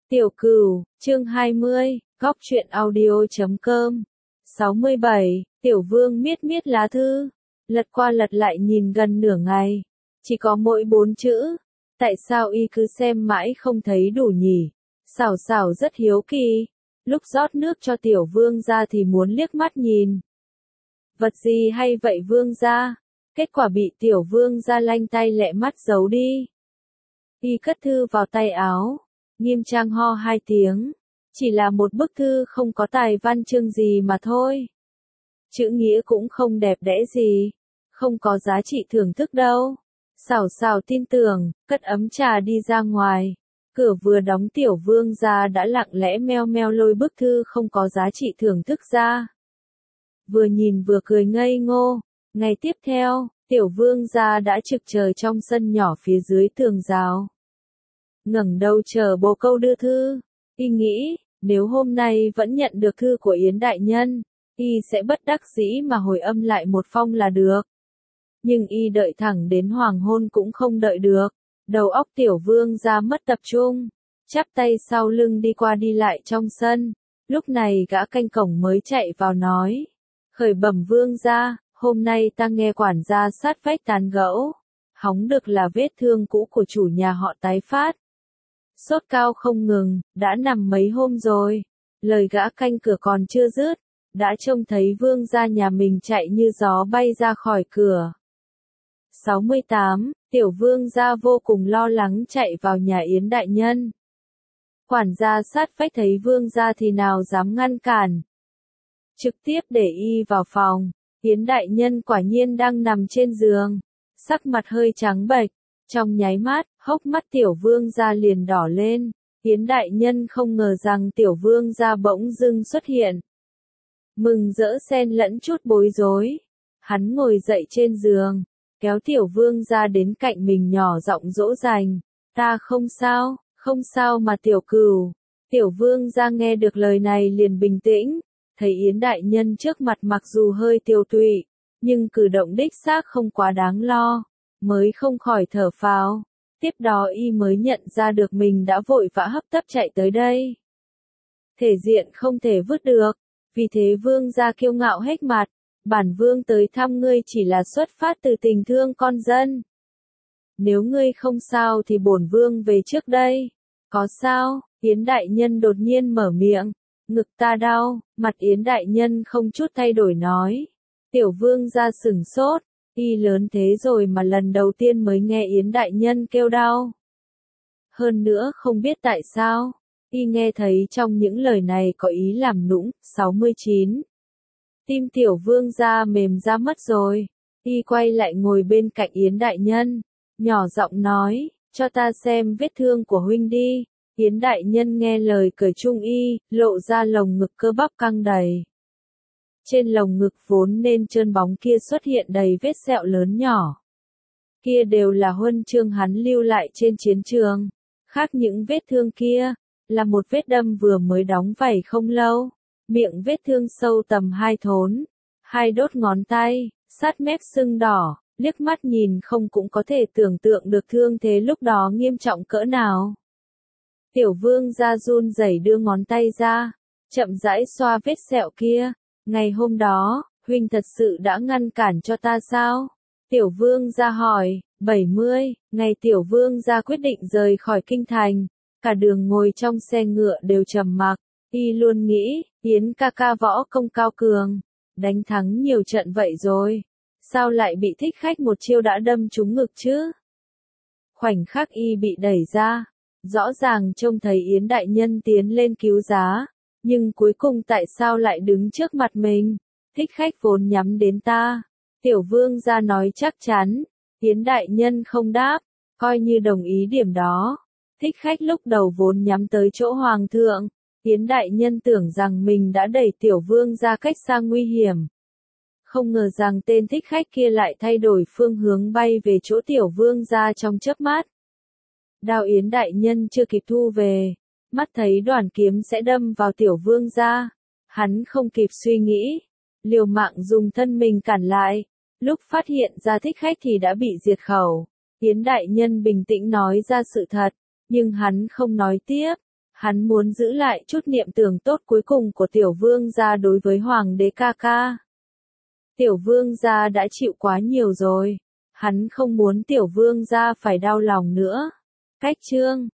Tiểu Cửu, chương 20, góc truyện audio.com. 67, Tiểu Vương miết miết lá thư, lật qua lật lại nhìn gần nửa ngày, chỉ có mỗi 4 chữ, tại sao y cứ xem mãi không thấy đủ nhỉ? Xảo xảo rất hiếu kỳ, lúc rót nước cho Tiểu Vương ra thì muốn liếc mắt nhìn. Vật gì hay vậy Vương gia? Kết quả bị Tiểu Vương gia lanh tay lẹ mắt giấu đi. Y cất thư vào tay áo, nghiêm trang ho 2 tiếng, chỉ là một bức thư không có tài văn chương gì mà thôi. Chữ nghĩa cũng không đẹp đẽ gì, không có giá trị thưởng thức đâu. Xảo xảo tin tưởng, cất ấm trà đi ra ngoài. Cửa vừa đóng Tiểu Vương gia đã lặng lẽ meo meo lôi bức thư không có giá trị thưởng thức ra. Vừa nhìn vừa cười ngây ngô. Ngày tiếp theo, Tiểu Vương gia đã trực chờ trong sân nhỏ phía dưới tường rào. Ngẩng đầu chờ bồ câu đưa thư. Y nghĩ, nếu hôm nay vẫn nhận được thư của Yến đại nhân, y sẽ bất đắc dĩ mà hồi âm lại một phong là được. Nhưng y đợi thẳng đến hoàng hôn cũng không đợi được. Đầu óc Tiểu Vương gia mất tập trung, chắp tay sau lưng đi qua đi lại trong sân. Lúc này gã canh cổng mới chạy vào nói: Khởi bẩm Vương gia, hôm nay ta nghe quản gia sát vách tán gẫu, hóng được là vết thương cũ của chủ nhà họ tái phát. Sốt cao không ngừng, đã nằm mấy hôm rồi. Lời gã canh cửa còn chưa dứt, đã trông thấy Vương gia nhà mình chạy như gió bay ra khỏi cửa. 68, Tiểu Vương gia vô cùng lo lắng chạy vào nhà Yến đại nhân. Quản gia sát vách thấy Vương gia thì nào dám ngăn cản. Trực tiếp để y vào phòng. Yến đại nhân quả nhiên đang nằm trên giường, sắc mặt hơi trắng bệch. Trong nháy mắt, hốc mắt Tiểu Vương gia liền đỏ lên. Yến đại nhân không ngờ rằng Tiểu Vương gia bỗng dưng xuất hiện. Mừng rỡ xen lẫn chút bối rối. Hắn ngồi dậy trên giường, kéo Tiểu Vương gia đến cạnh mình nhỏ giọng dỗ dành. Ta không sao mà Tiểu Cửu. Tiểu Vương gia nghe được lời này liền bình tĩnh. Thấy Yến đại nhân trước mặt mặc dù hơi tiêu tụy, nhưng cử động đích xác không quá đáng lo, mới không khỏi thở phào. Tiếp đó y mới nhận ra được mình đã vội vã hấp tấp chạy tới đây. Thể diện không thể vứt được, vì thế Vương gia kiêu ngạo hết mặt, bản Vương tới thăm ngươi chỉ là xuất phát từ tình thương con dân. Nếu ngươi không sao thì bổn Vương về trước đây. Có sao? Yến đại nhân đột nhiên mở miệng. Ngực ta đau, mặt Yến đại nhân không chút thay đổi nói. Tiểu Vương gia sửng sốt, y lớn thế rồi mà lần đầu tiên mới nghe Yến đại nhân kêu đau. Hơn nữa không biết tại sao, y nghe thấy trong những lời này có ý làm nũng. 69. Tim Tiểu Vương gia mềm ra mất rồi, y quay lại ngồi bên cạnh Yến đại nhân, nhỏ giọng nói, cho ta xem vết thương của huynh đi. Yến đại nhân nghe lời cởi trung y, lộ ra lồng ngực cơ bắp căng đầy. Trên lồng ngực vốn nên trơn bóng kia xuất hiện đầy vết sẹo lớn nhỏ. Kia đều là huân chương hắn lưu lại trên chiến trường. Khác những vết thương kia, là một vết đâm vừa mới đóng vảy không lâu. Miệng vết thương sâu tầm 2 thốn, 2 đốt ngón tay, sát mép sưng đỏ, liếc mắt nhìn không cũng có thể tưởng tượng được thương thế lúc đó nghiêm trọng cỡ nào. Tiểu Vương gia run rẩy đưa ngón tay ra, chậm rãi xoa vết sẹo kia. Ngày hôm đó, huynh thật sự đã ngăn cản cho ta sao? Tiểu Vương gia hỏi. 70, ngày Tiểu Vương gia quyết định rời khỏi kinh thành, cả đường ngồi trong xe ngựa đều trầm mặc. Y luôn nghĩ, Yến ca ca võ công cao cường, đánh thắng nhiều trận vậy rồi, sao lại bị thích khách một chiêu đã đâm trúng ngực chứ? Khoảnh khắc y bị đẩy ra, rõ ràng trông thấy Yến đại nhân tiến lên cứu giá, nhưng cuối cùng tại sao lại đứng trước mặt mình? Thích khách vốn nhắm đến ta. Tiểu Vương gia nói chắc chắn. Yến đại nhân không đáp, coi như đồng ý điểm đó. Thích khách lúc đầu vốn nhắm tới chỗ hoàng thượng. Yến đại nhân tưởng rằng mình đã đẩy Tiểu Vương gia cách xa nguy hiểm. Không ngờ rằng tên thích khách kia lại thay đổi phương hướng bay về chỗ Tiểu Vương gia trong chớp mắt. Đao Yến đại nhân chưa kịp thu về, mắt thấy đoàn kiếm sẽ đâm vào Tiểu Vương gia, hắn không kịp suy nghĩ, liều mạng dùng thân mình cản lại. Lúc phát hiện ra thích khách thì đã bị diệt khẩu. Yến đại nhân bình tĩnh nói ra sự thật, nhưng hắn không nói tiếp, Hắn muốn giữ lại chút niệm tưởng tốt cuối cùng của tiểu vương gia đối với hoàng đế ca ca. Tiểu vương gia đã chịu quá nhiều rồi. Hắn không muốn tiểu vương gia phải đau lòng nữa. Cách chương